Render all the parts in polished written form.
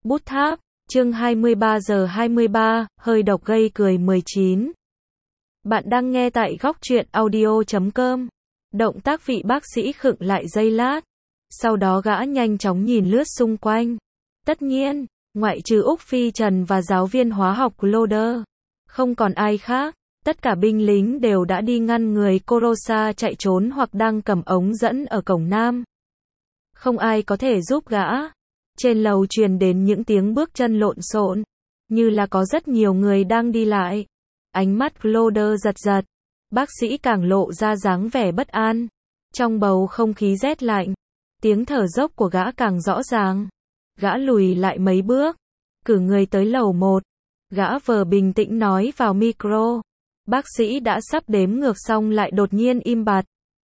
Bút tháp, chương 23 giờ 23, hơi độc gây cười 19. Bạn đang nghe tại góc truyện audio.com. Động tác vị bác sĩ khựng lại giây lát. Sau đó gã nhanh chóng nhìn lướt xung quanh. Tất nhiên, ngoại trừ Úc Phi Trần và giáo viên hóa học Cloder, không còn ai khác. Tất cả binh lính đều đã đi ngăn người Korosa chạy trốn hoặc đang cầm ống dẫn ở cổng nam. Không ai có thể giúp gã. Trên lầu truyền đến những tiếng bước chân lộn xộn, như là có rất nhiều người đang đi lại. Ánh mắt Cloder giật giật. Bác sĩ càng lộ ra dáng vẻ bất an. Trong bầu không khí rét lạnh, tiếng thở dốc của gã càng rõ ràng. Gã lùi lại mấy bước, cử người tới lầu 1. Gã vờ bình tĩnh nói vào micro. Bác sĩ đã sắp đếm ngược xong lại đột nhiên im bặt.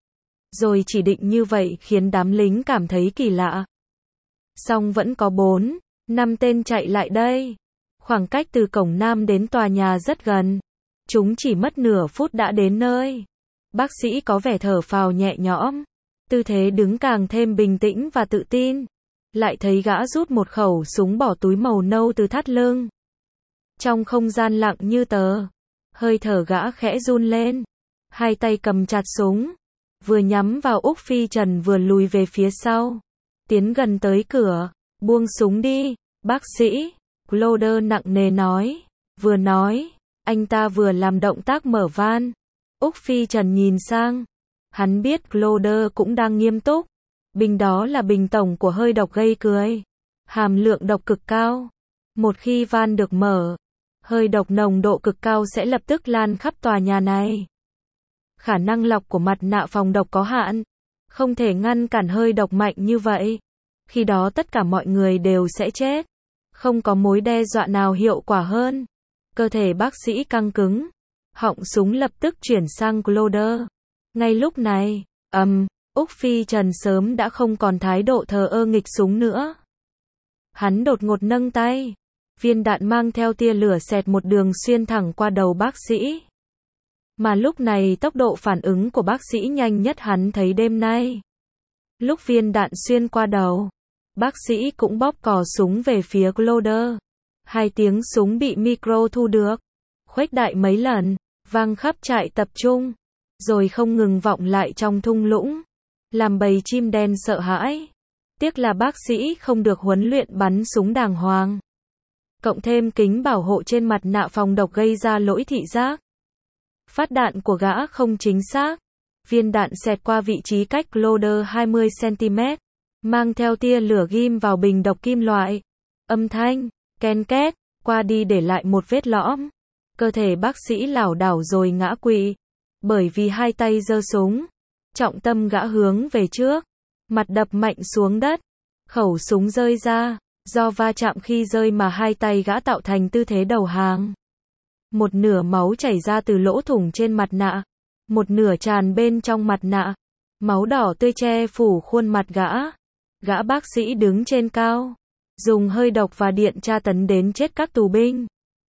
Rồi chỉ định như vậy khiến đám lính cảm thấy kỳ lạ. Song vẫn có 4, 5 tên chạy lại đây. Khoảng cách từ cổng nam đến tòa nhà rất gần. Chúng chỉ mất nửa phút đã đến nơi. Bác sĩ có vẻ thở phào nhẹ nhõm. Tư thế đứng càng thêm bình tĩnh và tự tin. Lại thấy gã rút một khẩu súng bỏ túi màu nâu từ thắt lưng. Trong không gian lặng như tờ, hơi thở gã khẽ run lên. Hai tay cầm chặt súng, vừa nhắm vào Úc Phi Trần vừa lùi về phía sau. Tiến gần tới cửa, buông súng đi, bác sĩ. Cloder nặng nề nói. Vừa nói, anh ta vừa làm động tác mở van. Úc Phi Trần nhìn sang. Hắn biết Cloder cũng đang nghiêm túc. Bình đó là bình tổng của hơi độc gây cười. Hàm lượng độc cực cao. Một khi van được mở, hơi độc nồng độ cực cao sẽ lập tức lan khắp tòa nhà này. Khả năng lọc của mặt nạ phòng độc có hạn. Không thể ngăn cản hơi độc mạnh như vậy. Khi đó tất cả mọi người đều sẽ chết. Không có mối đe dọa nào hiệu quả hơn. Cơ thể bác sĩ căng cứng. Họng súng lập tức chuyển sang Cloder. Ngay lúc này, Úc Phi Trần sớm đã không còn thái độ thờ ơ nghịch súng nữa. Hắn đột ngột nâng tay. Viên đạn mang theo tia lửa xẹt một đường xuyên thẳng qua đầu bác sĩ. Mà lúc này tốc độ phản ứng của bác sĩ nhanh nhất hắn thấy đêm nay. Lúc viên đạn xuyên qua đầu, bác sĩ cũng bóp cò súng về phía Cloder. Hai tiếng súng bị micro thu được, khuếch đại mấy lần, vang khắp trại tập trung, rồi không ngừng vọng lại trong thung lũng, làm bầy chim đen sợ hãi. Tiếc là bác sĩ không được huấn luyện bắn súng đàng hoàng. Cộng thêm kính bảo hộ trên mặt nạ phòng độc gây ra lỗi thị giác. Phát đạn của gã không chính xác. Viên đạn xẹt qua vị trí cách Cloder 20 cm, mang theo tia lửa ghim vào bình độc kim loại. Âm thanh, ken két, qua đi để lại một vết lõm. Cơ thể bác sĩ lảo đảo rồi ngã quỵ. Bởi vì hai tay giơ súng, trọng tâm gã hướng về trước, mặt đập mạnh xuống đất. Khẩu súng rơi ra, do va chạm khi rơi mà hai tay gã tạo thành tư thế đầu hàng. Một nửa máu chảy ra từ lỗ thủng trên mặt nạ, một nửa tràn bên trong mặt nạ. Máu đỏ tươi che phủ khuôn mặt gã. Gã bác sĩ đứng trên cao, dùng hơi độc và điện tra tấn đến chết các tù binh.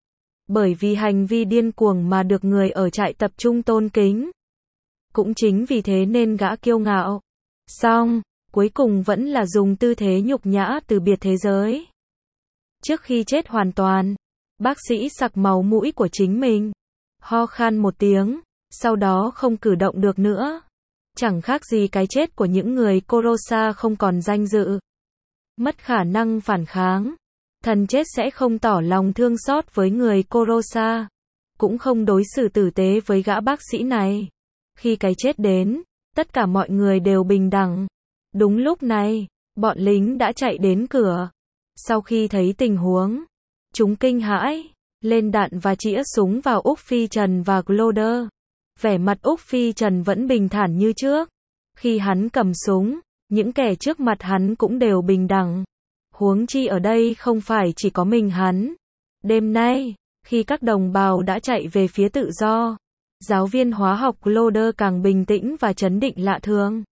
Bởi vì hành vi điên cuồng mà được người ở trại tập trung tôn kính. Cũng chính vì thế nên gã kiêu ngạo. Xong, cuối cùng vẫn là dùng tư thế nhục nhã từ biệt thế giới. Trước khi chết hoàn toàn, bác sĩ sặc máu mũi của chính mình. Ho khan một tiếng, sau đó không cử động được nữa. Chẳng khác gì cái chết của những người Korosa không còn danh dự. Mất khả năng phản kháng. Thần chết sẽ không tỏ lòng thương xót với người Korosa. Cũng không đối xử tử tế với gã bác sĩ này. Khi cái chết đến, tất cả mọi người đều bình đẳng. Đúng lúc này, bọn lính đã chạy đến cửa. Sau khi thấy tình huống, chúng kinh hãi, lên đạn và chĩa súng vào Úc Phi Trần và Cloder. Vẻ mặt Úc Phi Trần vẫn bình thản như trước. Khi hắn cầm súng, những kẻ trước mặt hắn cũng đều bình đẳng. Huống chi ở đây không phải chỉ có mình hắn. Đêm nay, khi các đồng bào đã chạy về phía tự do, giáo viên hóa học Cloder càng bình tĩnh và trấn định lạ thường.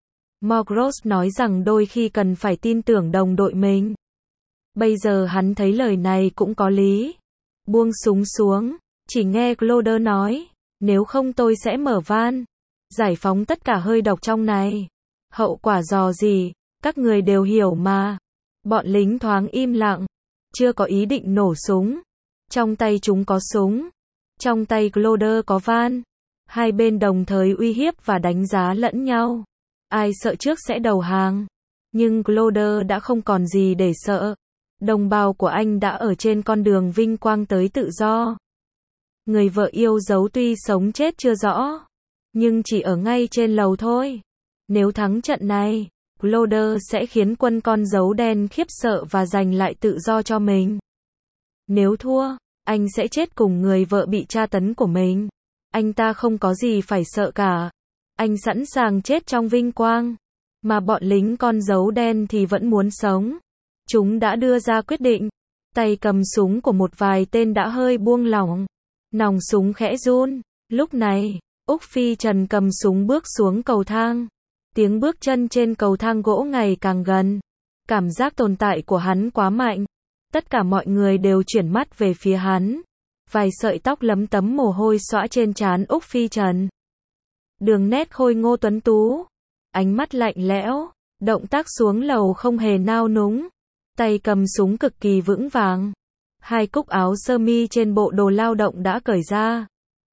Morgros nói rằng đôi khi cần phải tin tưởng đồng đội mình. Bây giờ hắn thấy lời này cũng có lý. Buông súng xuống, chỉ nghe Cloder nói, nếu không tôi sẽ mở van, giải phóng tất cả hơi độc trong này. Hậu quả gì, các người đều hiểu mà. Bọn lính thoáng im lặng. chưa có ý định nổ súng. Trong tay chúng có súng. Trong tay Cloder có van. Hai bên đồng thời uy hiếp và đánh giá lẫn nhau. Ai sợ trước sẽ đầu hàng. Nhưng Cloder đã không còn gì để sợ. Đồng bào của anh đã ở trên con đường vinh quang tới tự do. Người vợ yêu dấu tuy sống chết chưa rõ, nhưng chỉ ở ngay trên lầu thôi. Nếu thắng trận này, Cloder sẽ khiến quân con dấu đen khiếp sợ và giành lại tự do cho mình. Nếu thua, anh sẽ chết cùng người vợ bị tra tấn của mình. Anh ta không có gì phải sợ cả. Anh sẵn sàng chết trong vinh quang. Mà bọn lính con dấu đen thì vẫn muốn sống. Chúng đã đưa ra quyết định. Tay cầm súng của một vài tên đã hơi buông lỏng. Nòng súng khẽ run. Lúc này, Úc Phi Trần cầm súng bước xuống cầu thang. Tiếng bước chân trên cầu thang gỗ ngày càng gần. Cảm giác tồn tại của hắn quá mạnh. Tất cả mọi người đều chuyển mắt về phía hắn. Vài sợi tóc lấm tấm mồ hôi xõa trên trán Úc Phi Trần. Đường nét khôi ngô tuấn tú. Ánh mắt lạnh lẽo. Động tác xuống lầu không hề nao núng. Tay cầm súng cực kỳ vững vàng. Hai cúc áo sơ mi trên bộ đồ lao động đã cởi ra,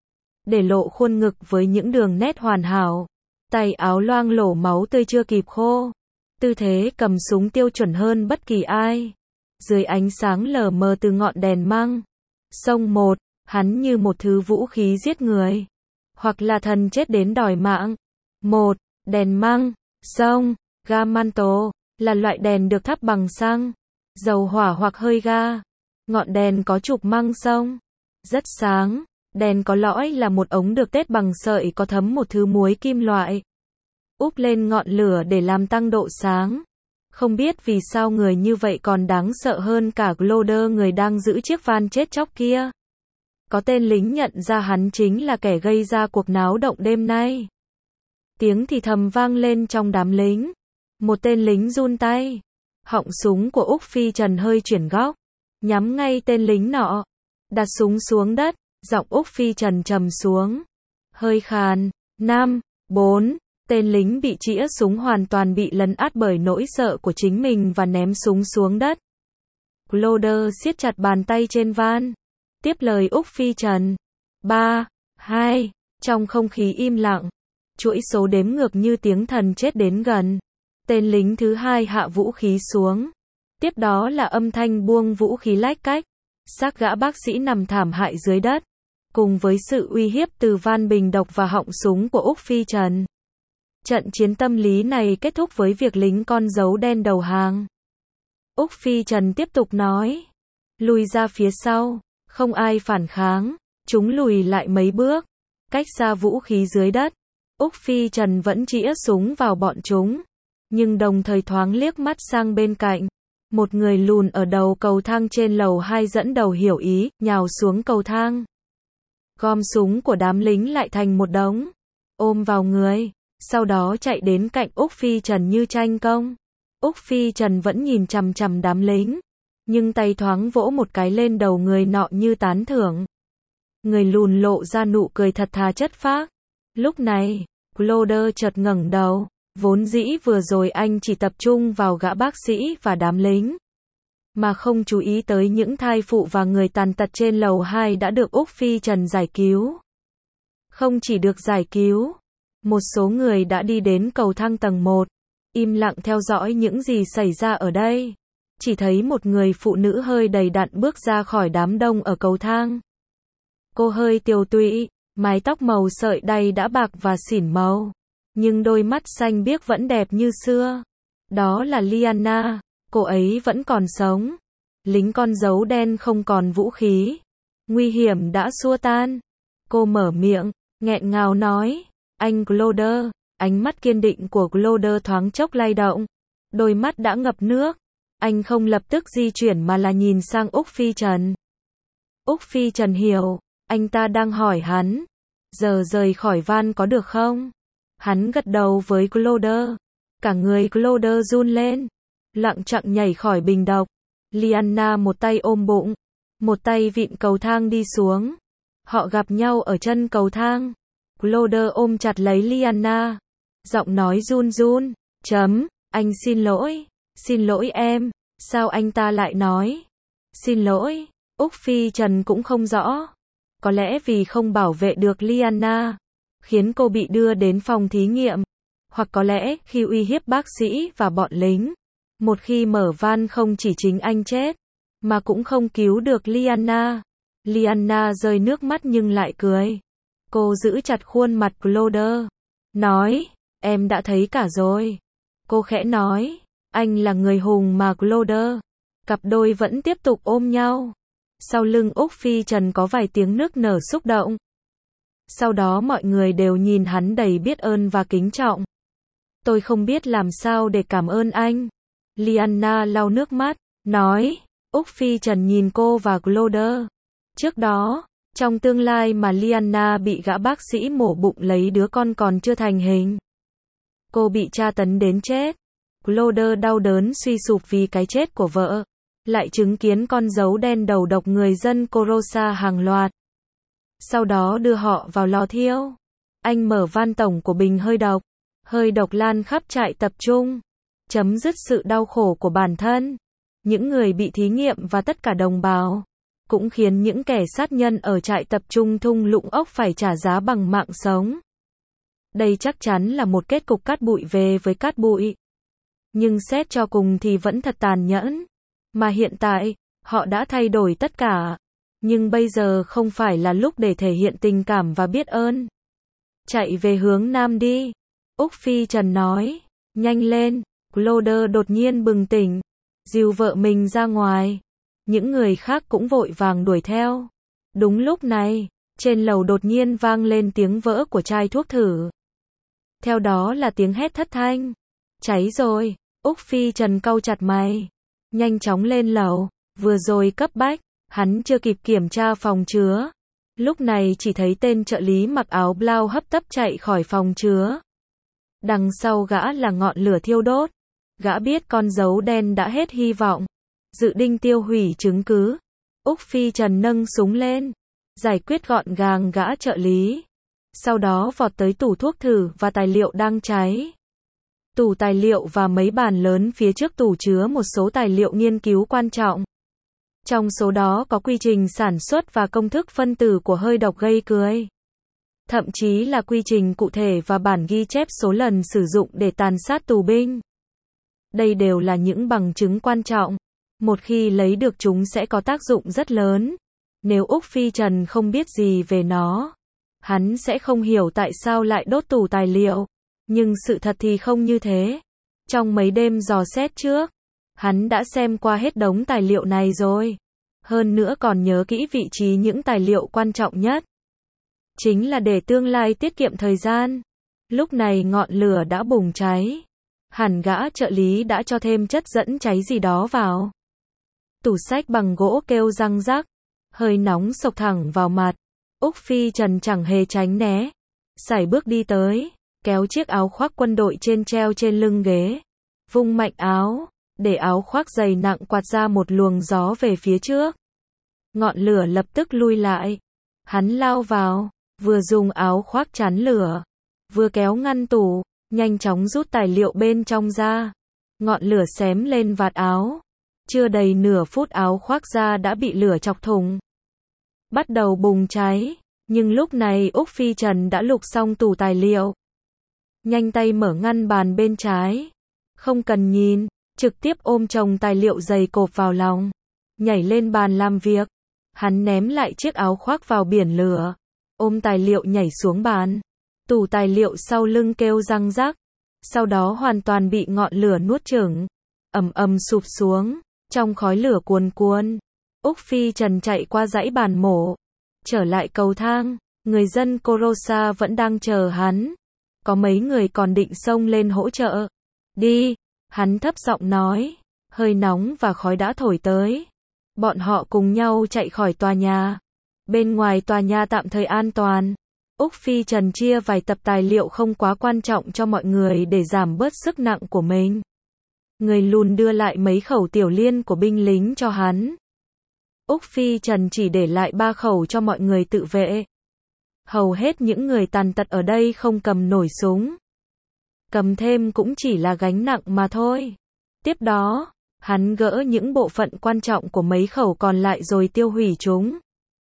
để lộ khuôn ngực với những đường nét hoàn hảo. Tay áo loang lổ máu tươi chưa kịp khô. Tư thế cầm súng tiêu chuẩn hơn bất kỳ ai. Dưới ánh sáng lờ mờ từ ngọn đèn măng. Xông một, hắn như một thứ vũ khí giết người. Hoặc là thần chết đến đòi mạng. Một, đèn măng, xông, ga manto, là loại đèn được thắp bằng xăng, dầu hỏa hoặc hơi ga. Ngọn đèn có chụp măng xông. Rất sáng. Đèn có lõi là một ống được tết bằng sợi có thấm một thứ muối kim loại. Úp lên ngọn lửa để làm tăng độ sáng. Không biết vì sao người như vậy còn đáng sợ hơn cả Cloder, người đang giữ chiếc van chết chóc kia. Có tên lính nhận ra hắn chính là kẻ gây ra cuộc náo động đêm nay. Tiếng thì thầm vang lên trong đám lính. Một tên lính run tay. Họng súng của Úc Phi Trần hơi chuyển góc. Nhắm ngay tên lính nọ. Đặt súng xuống đất. Giọng Úc Phi Trần trầm xuống. Hơi khàn. 5, 4. Tên lính bị chĩa súng hoàn toàn bị lấn át bởi nỗi sợ của chính mình và ném súng xuống đất. Cloder siết chặt bàn tay trên van. Tiếp lời Úc Phi Trần. 3, 2. Trong không khí im lặng. Chuỗi số đếm ngược như tiếng thần chết đến gần. Tên lính thứ hai hạ vũ khí xuống. Tiếp đó là âm thanh buông vũ khí lách cách. Xác gã bác sĩ nằm thảm hại dưới đất. Cùng với sự uy hiếp từ van bình độc và họng súng của Úc Phi Trần. Trận chiến tâm lý này kết thúc với việc lính con dấu đen đầu hàng. Úc Phi Trần tiếp tục nói. Lùi ra phía sau. Không ai phản kháng. Chúng lùi lại mấy bước. Cách xa vũ khí dưới đất. Úc Phi Trần vẫn chĩa súng vào bọn chúng. Nhưng đồng thời thoáng liếc mắt sang bên cạnh. Một người lùn ở đầu cầu thang trên lầu 2 dẫn đầu hiểu ý, nhào xuống cầu thang. Gom súng của đám lính lại thành một đống. Ôm vào người. Sau đó chạy đến cạnh Úc Phi Trần như tranh công. Úc Phi Trần vẫn nhìn chằm chằm đám lính. Nhưng tay thoáng vỗ một cái lên đầu người nọ như tán thưởng. Người lùn lộ ra nụ cười thật thà chất phác. Lúc này, Cloder chợt ngẩng đầu. Vốn dĩ vừa rồi anh chỉ tập trung vào gã bác sĩ và đám lính. Mà không chú ý tới những thai phụ và người tàn tật trên lầu 2 đã được Úc Phi Trần giải cứu. Không chỉ được giải cứu. Một số người đã đi đến cầu thang tầng 1. Im lặng theo dõi những gì xảy ra ở đây. Chỉ thấy một người phụ nữ hơi đầy đặn bước ra khỏi đám đông ở cầu thang. Cô hơi tiều tụy, mái tóc màu sợi đay đã bạc và xỉn màu. Nhưng đôi mắt xanh biếc vẫn đẹp như xưa. Đó là Liana, cô ấy vẫn còn sống. Lính con dấu đen không còn vũ khí. Nguy hiểm đã xua tan. Cô mở miệng, nghẹn ngào nói, anh Cloder. Ánh mắt kiên định của Cloder thoáng chốc lay động. Đôi mắt đã ngập nước. Anh không lập tức di chuyển mà là nhìn sang Úc Phi Trần. Úc Phi Trần hiểu, anh ta đang hỏi hắn. Giờ rời khỏi van có được không? Hắn gật đầu với Cloder. Cả người Cloder run lên. Lặng chặng nhảy khỏi bình độc. Liana một tay ôm bụng. Một tay vịn cầu thang đi xuống. Họ gặp nhau ở chân cầu thang. Cloder ôm chặt lấy Liana. Giọng nói run run. Anh xin lỗi. Xin lỗi em. Sao anh ta lại nói? Xin lỗi, Úc Phi Trần cũng không rõ. Có lẽ vì không bảo vệ được Liana, khiến cô bị đưa đến phòng thí nghiệm. Hoặc có lẽ khi uy hiếp bác sĩ và bọn lính, một khi mở van không chỉ chính anh chết, mà cũng không cứu được Liana. Liana rơi nước mắt nhưng lại cười. Cô giữ chặt khuôn mặt Cloder, nói, em đã thấy cả rồi. Cô khẽ nói, anh là người hùng mà Cloder. Cặp đôi vẫn tiếp tục ôm nhau. Sau lưng Úc Phi Trần có vài tiếng nức nở xúc động. Sau đó mọi người đều nhìn hắn đầy biết ơn và kính trọng. Tôi không biết làm sao để cảm ơn anh. Liana lau nước mắt, nói, Úc Phi Trần nhìn cô và Cloder. Trước đó, trong tương lai mà Liana bị gã bác sĩ mổ bụng lấy đứa con còn chưa thành hình. Cô bị tra tấn đến chết. Cloder đau đớn suy sụp vì cái chết của vợ. Lại chứng kiến con dấu đen đầu độc người dân Corosa hàng loạt. Sau đó đưa họ vào lò thiêu. Anh mở van tổng của bình hơi độc. Hơi độc lan khắp trại tập trung. Chấm dứt sự đau khổ của bản thân, những người bị thí nghiệm và tất cả đồng bào. Cũng khiến những kẻ sát nhân ở trại tập trung thung lũng ốc phải trả giá bằng mạng sống. Đây chắc chắn là một kết cục cát bụi về với cát bụi. Nhưng xét cho cùng thì vẫn thật tàn nhẫn. Mà hiện tại, họ đã thay đổi tất cả. Nhưng bây giờ không phải là lúc để thể hiện tình cảm và biết ơn. Chạy về hướng nam đi. Úc Phi Trần nói. Nhanh lên. Cloder đột nhiên bừng tỉnh. Dìu vợ mình ra ngoài. Những người khác cũng vội vàng đuổi theo. Đúng lúc này, trên lầu đột nhiên vang lên tiếng vỡ của chai thuốc thử. Theo đó là tiếng hét thất thanh. Cháy rồi. Úc Phi Trần cau chặt mày. Nhanh chóng lên lầu. Vừa rồi cấp bách, hắn chưa kịp kiểm tra phòng chứa. Lúc này chỉ thấy tên trợ lý mặc áo blau hấp tấp chạy khỏi phòng chứa. Đằng sau gã là ngọn lửa thiêu đốt. Gã biết con dấu đen đã hết hy vọng. Dự định tiêu hủy chứng cứ. Úc Phi Trần nâng súng lên. Giải quyết gọn gàng gã trợ lý. Sau đó vọt tới tủ thuốc thử và tài liệu đang cháy. Tủ tài liệu và mấy bàn lớn phía trước tủ chứa một số tài liệu nghiên cứu quan trọng. Trong số đó có quy trình sản xuất và công thức phân tử của hơi độc gây cười. Thậm chí là quy trình cụ thể và bản ghi chép số lần sử dụng để tàn sát tù binh. Đây đều là những bằng chứng quan trọng. Một khi lấy được chúng sẽ có tác dụng rất lớn. Nếu Úc Phi Trần không biết gì về nó, hắn sẽ không hiểu tại sao lại đốt tủ tài liệu. Nhưng sự thật thì không như thế. Trong mấy đêm dò xét trước, hắn đã xem qua hết đống tài liệu này rồi. Hơn nữa còn nhớ kỹ vị trí những tài liệu quan trọng nhất. Chính là để tương lai tiết kiệm thời gian. Lúc này ngọn lửa đã bùng cháy. Hẳn gã trợ lý đã cho thêm chất dẫn cháy gì đó vào. Tủ sách bằng gỗ kêu răng rắc. Hơi nóng xộc thẳng vào mặt. Úc Phi Trần chẳng hề tránh né. Sải bước đi tới. Kéo chiếc áo khoác quân đội trên treo trên lưng ghế. Vung mạnh áo. Để áo khoác dày nặng quạt ra một luồng gió về phía trước. Ngọn lửa lập tức lui lại. Hắn lao vào. Vừa dùng áo khoác chắn lửa. Vừa kéo ngăn tủ. Nhanh chóng rút tài liệu bên trong ra. Ngọn lửa xém lên vạt áo. Chưa đầy nửa phút áo khoác ra đã bị lửa chọc thủng. Bắt đầu bùng cháy. Nhưng lúc này Úc Phi Trần đã lục xong tủ tài liệu. Nhanh tay mở ngăn bàn bên trái. Không cần nhìn. Trực tiếp ôm chồng tài liệu dày cộp vào lòng. Nhảy lên bàn làm việc. Hắn ném lại chiếc áo khoác vào biển lửa. Ôm tài liệu nhảy xuống bàn. Tủ tài liệu sau lưng kêu răng rắc. Sau đó hoàn toàn bị ngọn lửa nuốt chửng. Ầm ầm sụp xuống. Trong khói lửa cuồn cuộn. Úc Phi Trần chạy qua dãy bàn mổ. Trở lại cầu thang. Người dân Corosa vẫn đang chờ hắn. Có mấy người còn định xông lên hỗ trợ. Đi. Hắn thấp giọng nói. Hơi nóng và khói đã thổi tới. Bọn họ cùng nhau chạy khỏi tòa nhà. Bên ngoài tòa nhà tạm thời an toàn. Úc Phi Trần chia vài tập tài liệu không quá quan trọng cho mọi người để giảm bớt sức nặng của mình. Người lùn đưa lại mấy khẩu tiểu liên của binh lính cho hắn. Úc Phi Trần chỉ để lại 3 khẩu cho mọi người tự vệ. Hầu hết những người tàn tật ở đây không cầm nổi súng. Cầm thêm cũng chỉ là gánh nặng mà thôi. Tiếp đó, Hắn gỡ những bộ phận quan trọng của mấy khẩu còn lại rồi tiêu hủy chúng.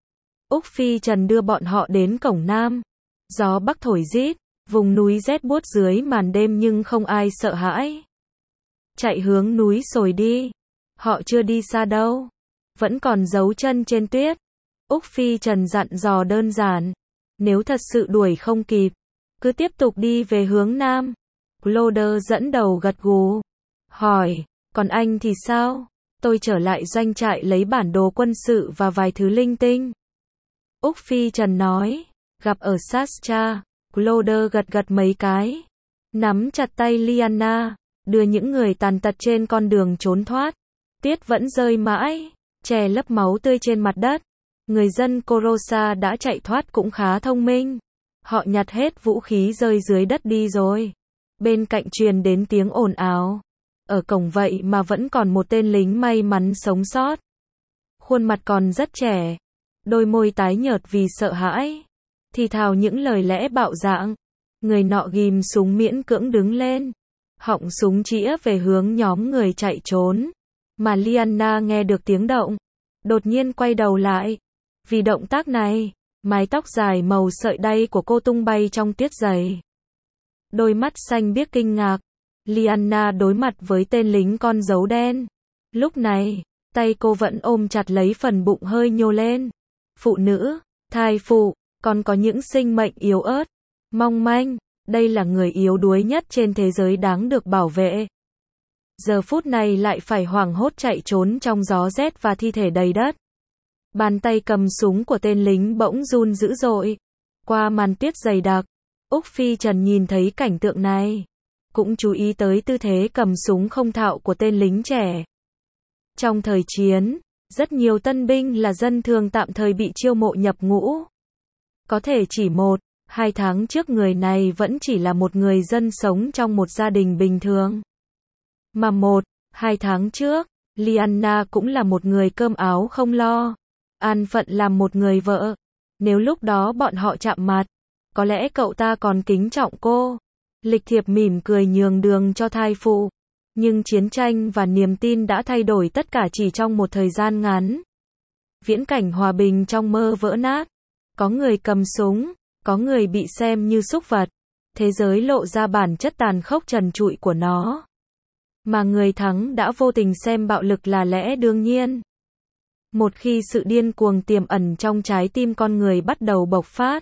Úc Phi Trần đưa bọn họ đến cổng Nam. Gió bắc thổi rít, vùng núi rét buốt dưới màn đêm nhưng không ai sợ hãi. Chạy hướng núi rồi đi. Họ chưa đi xa đâu. Vẫn còn dấu chân trên tuyết. Úc Phi Trần dặn dò đơn giản. Nếu thật sự đuổi không kịp, cứ tiếp tục đi về hướng Nam. Cloder dẫn đầu gật gù. Hỏi, còn anh thì sao? Tôi trở lại doanh trại lấy bản đồ quân sự và vài thứ linh tinh. Úc Phi Trần nói, gặp ở Sascha. Cloder gật gật mấy cái. Nắm chặt tay Lyanna, đưa những người tàn tật trên con đường trốn thoát. Tiết vẫn rơi mãi, che lấp máu tươi trên mặt đất. Người dân Korosa đã chạy thoát cũng khá thông minh. Họ nhặt hết vũ khí rơi dưới đất đi rồi. Bên cạnh truyền đến tiếng ồn ào. Ở cổng vậy mà vẫn còn một tên lính may mắn sống sót. Khuôn mặt còn rất trẻ. Đôi môi tái nhợt vì sợ hãi. Thì thào những lời lẽ bạo dạn. Người nọ ghim súng miễn cưỡng đứng lên. Họng súng chĩa về hướng nhóm người chạy trốn. Mà Lyanna nghe được tiếng động. Đột nhiên quay đầu lại. Vì động tác này, mái tóc dài màu sợi đay của cô tung bay trong tuyết dày. Đôi mắt xanh biếc kinh ngạc. Lyanna đối mặt với tên lính con dấu đen. Lúc này, tay cô vẫn ôm chặt lấy phần bụng hơi nhô lên. Phụ nữ, thai phụ, còn có những sinh mệnh yếu ớt, mong manh. Đây là người yếu đuối nhất trên thế giới đáng được bảo vệ. Giờ phút này lại phải hoảng hốt chạy trốn trong gió rét và thi thể đầy đất. Bàn tay cầm súng của tên lính bỗng run dữ dội. Qua màn tuyết dày đặc, Úc Phi Trần nhìn thấy cảnh tượng này. Cũng chú ý tới tư thế cầm súng không thạo của tên lính trẻ. Trong thời chiến, rất nhiều tân binh là dân thường tạm thời bị chiêu mộ nhập ngũ. Có thể chỉ 1-2 tháng trước người này vẫn chỉ là một người dân sống trong một gia đình bình thường. Mà 1-2 tháng trước, Lyanna cũng là một người cơm áo không lo. An phận làm một người vợ. Nếu lúc đó bọn họ chạm mặt, có lẽ cậu ta còn kính trọng cô. Lịch thiệp mỉm cười nhường đường cho thai phụ. Nhưng chiến tranh và niềm tin đã thay đổi tất cả chỉ trong một thời gian ngắn. Viễn cảnh hòa bình trong mơ vỡ nát. Có người cầm súng, có người bị xem như súc vật. Thế giới lộ ra bản chất tàn khốc trần trụi của nó. Mà người thắng đã vô tình xem bạo lực là lẽ đương nhiên. Một khi sự điên cuồng tiềm ẩn trong trái tim con người bắt đầu bộc phát,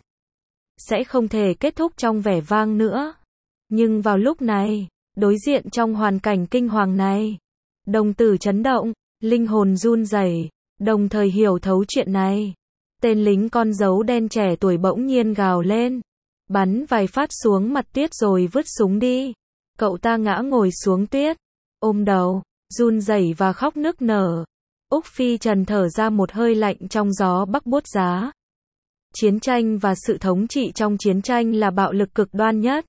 sẽ không thể kết thúc trong vẻ vang nữa. Nhưng vào lúc này, đối diện trong hoàn cảnh kinh hoàng này, đồng tử chấn động, linh hồn run rẩy, đồng thời hiểu thấu chuyện này. Tên lính con dấu đen trẻ tuổi bỗng nhiên gào lên, bắn vài phát xuống mặt tuyết rồi vứt súng đi. Cậu ta ngã ngồi xuống tuyết, ôm đầu, run rẩy và khóc nức nở. Úc Phi Trần thở ra một hơi lạnh trong gió bắc buốt giá. Chiến tranh và sự thống trị trong chiến tranh là bạo lực cực đoan nhất.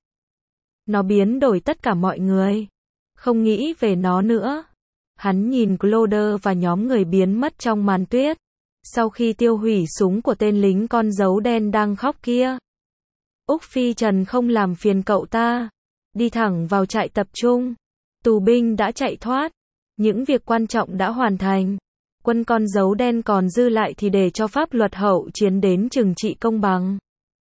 Nó biến đổi tất cả mọi người. Không nghĩ về nó nữa. Hắn nhìn Cloder và nhóm người biến mất trong màn tuyết. Sau khi tiêu hủy súng của tên lính con dấu đen đang khóc kia. Úc Phi Trần không làm phiền cậu ta. Đi thẳng vào trại tập trung. Tù binh đã chạy thoát. Những việc quan trọng đã hoàn thành. Quân con dấu đen còn dư lại thì để cho pháp luật hậu chiến đến trừng trị công bằng.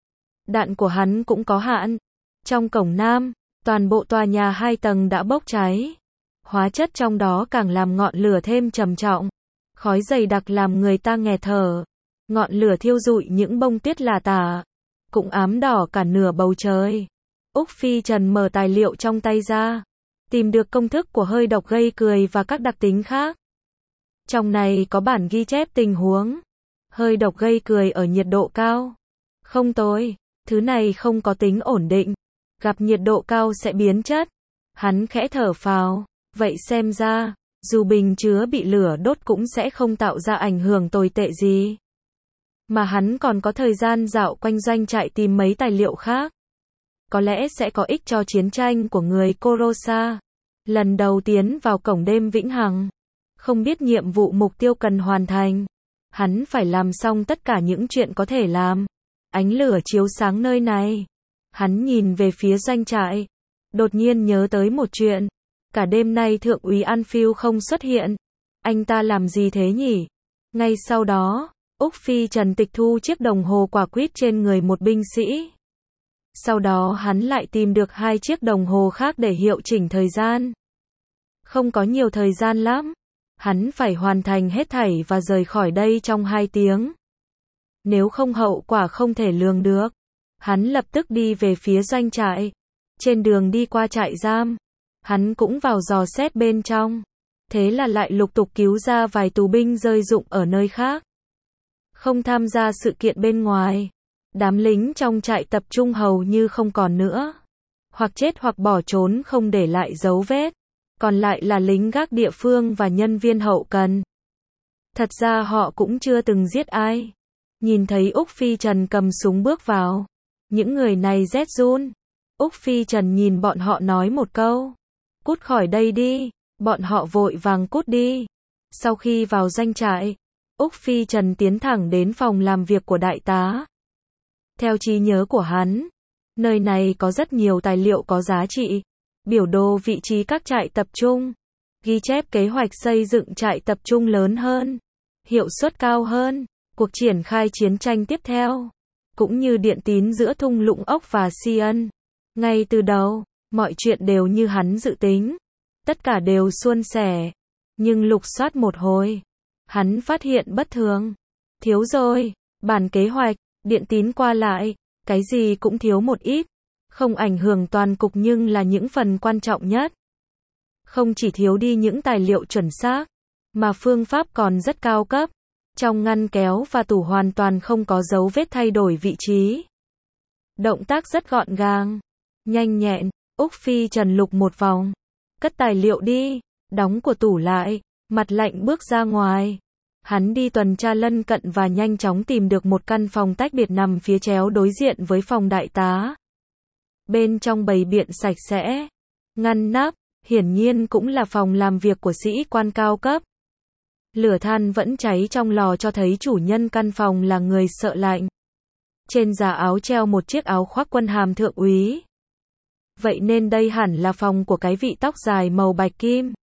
Đạn của hắn cũng có hạn. Trong cổng Nam, toàn bộ tòa nhà 2 tầng đã bốc cháy. Hóa chất trong đó càng làm ngọn lửa thêm trầm trọng. Khói dày đặc làm người ta nghẹt thở. Ngọn lửa thiêu rụi những bông tuyết lả tả. Cũng ám đỏ cả nửa bầu trời. Úc Phi Trần mở tài liệu trong tay ra. Tìm được công thức của hơi độc gây cười và các đặc tính khác. Trong này có bản ghi chép tình huống. Hơi độc gây cười ở nhiệt độ cao. Không tồi, thứ này không có tính ổn định. Gặp nhiệt độ cao sẽ biến chất. Hắn khẽ thở phào. Vậy xem ra, dù bình chứa bị lửa đốt cũng sẽ không tạo ra ảnh hưởng tồi tệ gì. Mà hắn còn có thời gian dạo quanh doanh trại tìm mấy tài liệu khác. Có lẽ sẽ có ích cho chiến tranh của người Korosa. Lần đầu tiến vào cổng đêm vĩnh hằng. Không biết nhiệm vụ mục tiêu cần hoàn thành. Hắn phải làm xong tất cả những chuyện có thể làm. Ánh lửa chiếu sáng nơi này. Hắn nhìn về phía doanh trại. Đột nhiên nhớ tới một chuyện. Cả đêm nay Thượng úy Anfield không xuất hiện. Anh ta làm gì thế nhỉ? Ngay sau đó, Úc Phi Trần tịch thu chiếc đồng hồ quả quýt trên người một binh sĩ. Sau đó hắn lại tìm được 2 chiếc đồng hồ khác để hiệu chỉnh thời gian. Không có nhiều thời gian lắm. Hắn phải hoàn thành hết thảy và rời khỏi đây trong 2 tiếng. Nếu không hậu quả không thể lường được. Hắn lập tức đi về phía doanh trại. Trên đường đi qua trại giam, hắn cũng vào dò xét bên trong. Thế là lại lục tục cứu ra vài tù binh rơi rụng ở nơi khác. Không tham gia sự kiện bên ngoài. Đám lính trong trại tập trung hầu như không còn nữa. Hoặc chết hoặc bỏ trốn không để lại dấu vết. Còn lại là lính gác địa phương và nhân viên hậu cần. Thật ra họ cũng chưa từng giết ai. Nhìn thấy Úc Phi Trần cầm súng bước vào. Những người này rét run. Úc Phi Trần nhìn bọn họ nói một câu. Cút khỏi đây đi. Bọn họ vội vàng cút đi. Sau khi vào doanh trại, Úc Phi Trần tiến thẳng đến phòng làm việc của đại tá. Theo trí nhớ của hắn, nơi này có rất nhiều tài liệu có giá trị. Biểu đồ vị trí các trại tập trung. Ghi chép kế hoạch xây dựng trại tập trung lớn hơn. Hiệu suất cao hơn. Cuộc triển khai chiến tranh tiếp theo. Cũng như điện tín giữa thung lũng ốc và Sion. Ngay từ đầu, mọi chuyện đều như hắn dự tính. Tất cả đều suôn sẻ. Nhưng lục soát một hồi, hắn phát hiện bất thường. Thiếu rồi. Bản kế hoạch, điện tín qua lại, cái gì cũng thiếu một ít. Không ảnh hưởng toàn cục nhưng là những phần quan trọng nhất. Không chỉ thiếu đi những tài liệu chuẩn xác, mà phương pháp còn rất cao cấp. Trong ngăn kéo và tủ hoàn toàn không có dấu vết thay đổi vị trí. Động tác rất gọn gàng, nhanh nhẹn. Úc Phi Trần lục một vòng. Cất tài liệu đi, đóng của tủ lại, mặt lạnh bước ra ngoài. Hắn đi tuần tra lân cận và nhanh chóng tìm được một căn phòng tách biệt nằm phía chéo đối diện với phòng đại tá. Bên trong bày biện sạch sẽ, ngăn nắp, hiển nhiên cũng là phòng làm việc của sĩ quan cao cấp. Lửa than vẫn cháy trong lò cho thấy chủ nhân căn phòng là người sợ lạnh. Trên giá áo treo một chiếc áo khoác quân hàm thượng úy. Vậy nên đây hẳn là phòng của cái vị tóc dài màu bạch kim.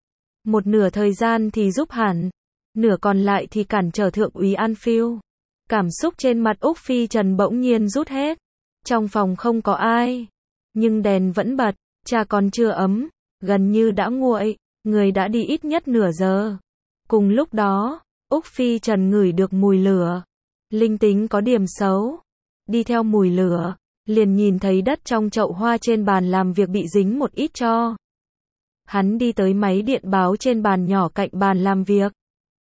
Một nửa thời gian thì giúp hẳn, nửa còn lại thì cản trở thượng úy Anfield. Cảm xúc trên mặt Úc Phi Trần bỗng nhiên rút hết. Trong phòng không có ai, nhưng đèn vẫn bật, trà còn chưa ấm, gần như đã nguội, người đã đi ít nhất nửa giờ. Cùng lúc đó, Úc Phi Trần ngửi được mùi lửa. Linh tính có điểm xấu. Đi theo mùi lửa, liền nhìn thấy đất trong chậu hoa trên bàn làm việc bị dính một ít tro. Hắn đi tới máy điện báo trên bàn nhỏ cạnh bàn làm việc.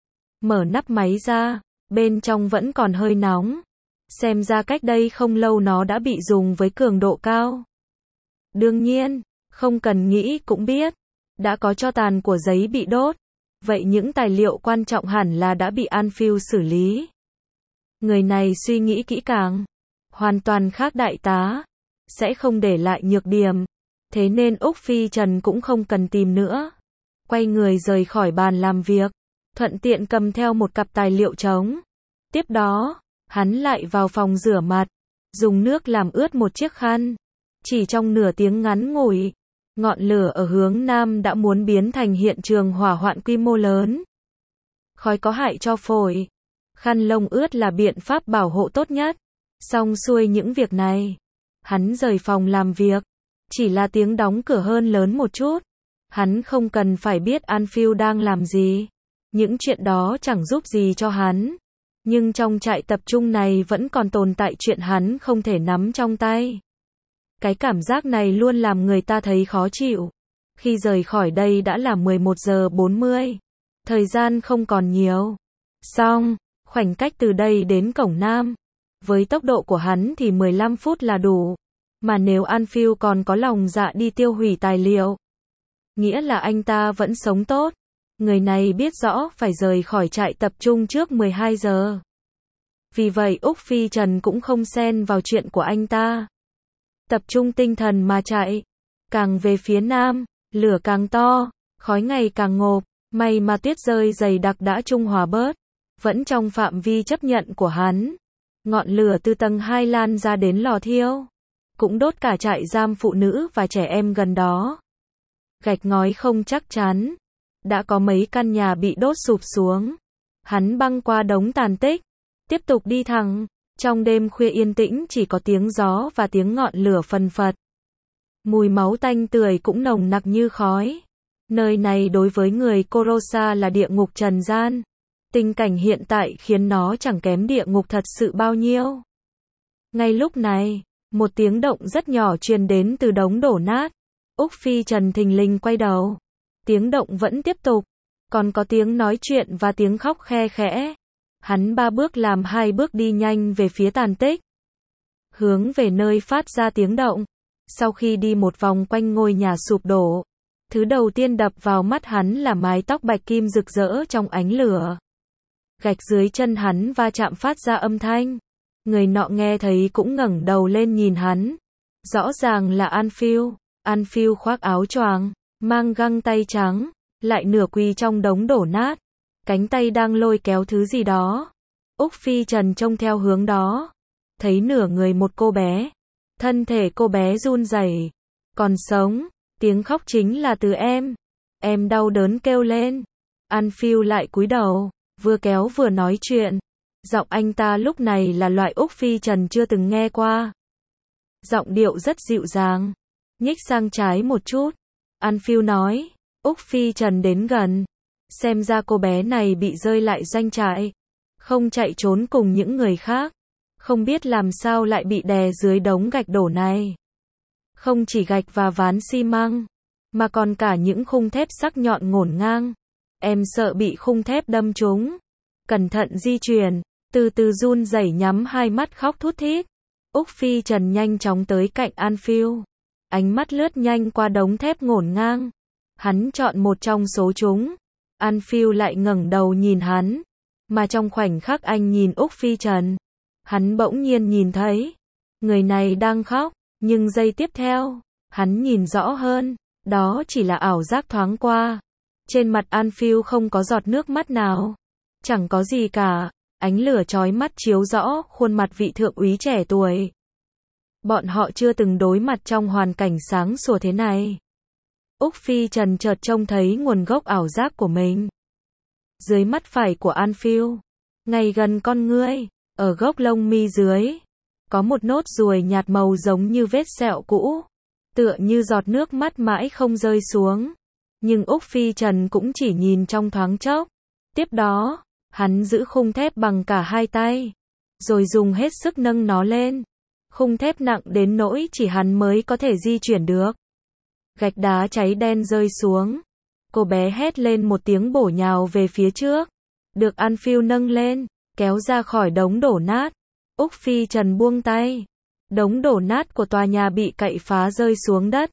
Mở nắp máy ra, bên trong vẫn còn hơi nóng. Xem ra cách đây không lâu nó đã bị dùng với cường độ cao. Đương nhiên, không cần nghĩ cũng biết, đã có tro tàn của giấy bị đốt. Vậy những tài liệu quan trọng hẳn là đã bị Anfield xử lý. Người này suy nghĩ kỹ càng, hoàn toàn khác đại tá, sẽ không để lại nhược điểm. Thế nên Úc Phi Trần cũng không cần tìm nữa. Quay người rời khỏi bàn làm việc, thuận tiện cầm theo một cặp tài liệu trống. Tiếp đó, hắn lại vào phòng rửa mặt, dùng nước làm ướt một chiếc khăn. Chỉ trong nửa tiếng ngắn ngủi, ngọn lửa ở hướng nam đã muốn biến thành hiện trường hỏa hoạn quy mô lớn. Khói có hại cho phổi. Khăn lông ướt là biện pháp bảo hộ tốt nhất. Xong xuôi những việc này, hắn rời phòng làm việc. Chỉ là tiếng đóng cửa hơn lớn một chút. Hắn không cần phải biết Anfield đang làm gì. Những chuyện đó chẳng giúp gì cho hắn. Nhưng trong trại tập trung này vẫn còn tồn tại chuyện hắn không thể nắm trong tay. Cái cảm giác này luôn làm người ta thấy khó chịu. Khi rời khỏi đây đã là 11 giờ 40. Thời gian không còn nhiều. Xong, khoảnh cách từ đây đến cổng Nam. Với tốc độ của hắn thì 15 phút là đủ. Mà nếu Anfield còn có lòng dạ đi tiêu hủy tài liệu, nghĩa là anh ta vẫn sống tốt. Người này biết rõ phải rời khỏi trại tập trung trước 12 giờ. Vì vậy Úc Phi Trần cũng không xen vào chuyện của anh ta. Tập trung tinh thần mà chạy. Càng về phía nam, lửa càng to, khói ngày càng ngộp. May mà tuyết rơi dày đặc đã trung hòa bớt. Vẫn trong phạm vi chấp nhận của hắn. Ngọn lửa từ tầng 2 lan ra đến lò thiêu. Cũng đốt cả trại giam phụ nữ và trẻ em gần đó. Gạch ngói không chắc chắn. Đã có mấy căn nhà bị đốt sụp xuống. Hắn băng qua đống tàn tích, tiếp tục đi thẳng. Trong đêm khuya yên tĩnh chỉ có tiếng gió và tiếng ngọn lửa phần phật. Mùi máu tanh tưởi cũng nồng nặc như khói. Nơi này đối với người Korosa là địa ngục trần gian. Tình cảnh hiện tại khiến nó chẳng kém địa ngục thật sự bao nhiêu. Ngay lúc này, một tiếng động rất nhỏ truyền đến từ đống đổ nát. Úc Phi Trần thình lình quay đầu. Tiếng động vẫn tiếp tục. Còn có tiếng nói chuyện và tiếng khóc khe khẽ. Hắn 3 bước làm 2 bước đi nhanh về phía tàn tích. Hướng về nơi phát ra tiếng động. Sau khi đi một vòng quanh ngôi nhà sụp đổ, thứ đầu tiên đập vào mắt hắn là mái tóc bạch kim rực rỡ trong ánh lửa. Gạch dưới chân hắn va chạm phát ra âm thanh. Người nọ nghe thấy cũng ngẩng đầu lên nhìn hắn. Rõ ràng là An Phiêu. An Phiêu khoác áo choàng, mang găng tay trắng, lại nửa quỳ trong đống đổ nát. Cánh tay đang lôi kéo thứ gì đó. Úc Phi Trần trông theo hướng đó. Thấy nửa người một cô bé. Thân thể cô bé run rẩy, còn sống. Tiếng khóc chính là từ em. Em đau đớn kêu lên. An Phiêu lại cúi đầu, vừa kéo vừa nói chuyện. Giọng anh ta lúc này là loại Úc Phi Trần chưa từng nghe qua. Giọng điệu rất dịu dàng. Nhích sang trái một chút. An Phiêu nói. Úc Phi Trần đến gần. Xem ra cô bé này bị rơi lại doanh trại. Không chạy trốn cùng những người khác. Không biết làm sao lại bị đè dưới đống gạch đổ này. Không chỉ gạch và ván xi măng, mà còn cả những khung thép sắc nhọn ngổn ngang. Em sợ bị khung thép đâm trúng. Cẩn thận di chuyển, từ từ run rẩy nhắm hai mắt khóc thút thít. Úc Phi Trần nhanh chóng tới cạnh An Phiêu. Ánh mắt lướt nhanh qua đống thép ngổn ngang. Hắn chọn một trong số chúng. An Phiêu lại ngẩng đầu nhìn hắn. Mà trong khoảnh khắc anh nhìn Úc Phi Trần, hắn bỗng nhiên nhìn thấy người này đang khóc, nhưng giây tiếp theo, hắn nhìn rõ hơn, đó chỉ là ảo giác thoáng qua. Trên mặt An Phiêu không có giọt nước mắt nào, chẳng có gì cả, ánh lửa chói mắt chiếu rõ khuôn mặt vị thượng úy trẻ tuổi. Bọn họ chưa từng đối mặt trong hoàn cảnh sáng sủa thế này. Úc Phi Trần chợt trông thấy nguồn gốc ảo giác của mình. Dưới mắt phải của An Phiêu, ngay gần con ngươi, ở gốc lông mi dưới, có một nốt ruồi nhạt màu giống như vết sẹo cũ, tựa như giọt nước mắt mãi không rơi xuống. Nhưng Úc Phi Trần cũng chỉ nhìn trong thoáng chốc. Tiếp đó, hắn giữ khung thép bằng cả hai tay, rồi dùng hết sức nâng nó lên. Khung thép nặng đến nỗi chỉ hắn mới có thể di chuyển được. Gạch đá cháy đen rơi xuống. Cô bé hét lên một tiếng bổ nhào về phía trước. Được An Phiêu nâng lên, kéo ra khỏi đống đổ nát. Úc Phi Trần buông tay. Đống đổ nát của tòa nhà bị cậy phá rơi xuống đất.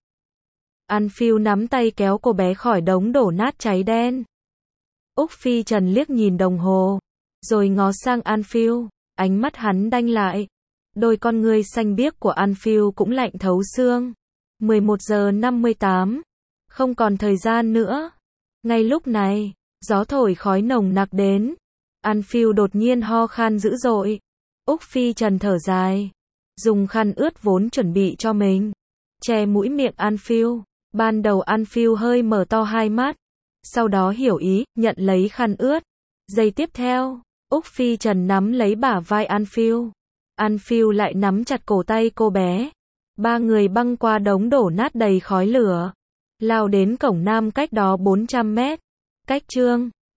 An Phiêu nắm tay kéo cô bé khỏi đống đổ nát cháy đen. Úc Phi Trần liếc nhìn đồng hồ, rồi ngó sang An Phiêu, ánh mắt hắn đanh lại. Đôi con ngươi xanh biếc của An Phiêu cũng lạnh thấu xương. 11 giờ 58. Không còn thời gian nữa. Ngay lúc này, gió thổi khói nồng nặc đến. An Phiêu đột nhiên ho khan dữ dội. Úc Phi Trần thở dài, dùng khăn ướt vốn chuẩn bị cho mình, che mũi miệng An Phiêu. Ban đầu An Phiêu hơi mở to hai mắt, sau đó hiểu ý, nhận lấy khăn ướt. Giây tiếp theo, Úc Phi Trần nắm lấy bả vai An Phiêu. An Phiêu lại nắm chặt cổ tay cô bé. Ba người băng qua đống đổ nát đầy khói lửa, lao đến cổng nam cách đó 400 mét. Cách chương